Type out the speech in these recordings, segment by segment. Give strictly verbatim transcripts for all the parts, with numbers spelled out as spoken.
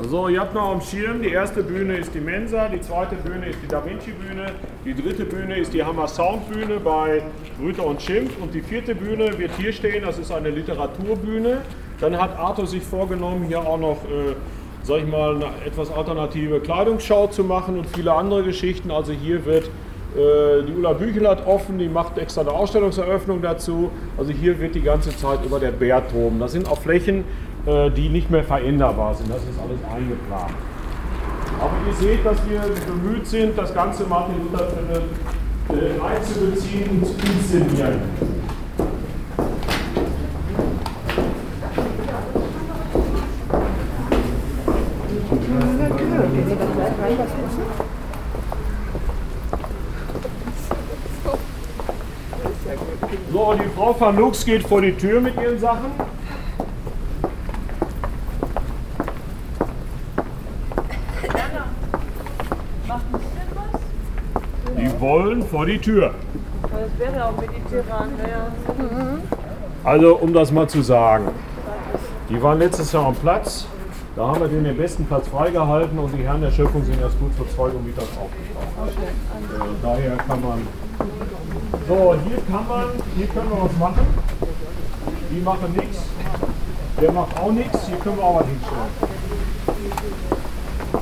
So, ihr habt noch am Schirm, die erste Bühne ist die Mensa, die zweite Bühne ist die Da Vinci Bühne, die dritte Bühne ist die Hammer Sound Bühne bei Rüther und Schimpf und die vierte Bühne wird hier stehen, das ist eine Literaturbühne. Dann hat Arthur sich vorgenommen, hier auch noch, äh, sag ich mal, eine etwas alternative Kleidungsschau zu machen und viele andere Geschichten. Also hier wird äh, die Ulla Büchel hat offen, die macht extra eine Ausstellungseröffnung dazu. Also hier wird die ganze Zeit über der Bär toben. Das sind auch Flächen, die nicht mehr veränderbar sind. Das ist alles eingeplant. Aber ihr seht, dass wir bemüht sind, das Ganze Martin Luther äh, einzubeziehen und zu inszenieren. So, die Frau van Lux geht vor die Tür mit ihren Sachen. Die wollen vor die Tür. Das wäre auch mediterran, ja. Also, um das mal zu sagen, die waren letztes Jahr am Platz, da haben wir denen den besten Platz freigehalten und die Herren der Schöpfung sind erst kurz vor zwei Uhr mittags aufgestanden. Okay. Äh, daher kann man. So, hier kann man, hier können wir was machen. Die machen nichts. Der macht auch nichts, hier können wir auch was hinstellen.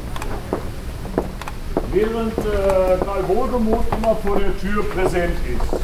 Während äh, Karl Wohlgemuth immer vor der Tür präsent ist.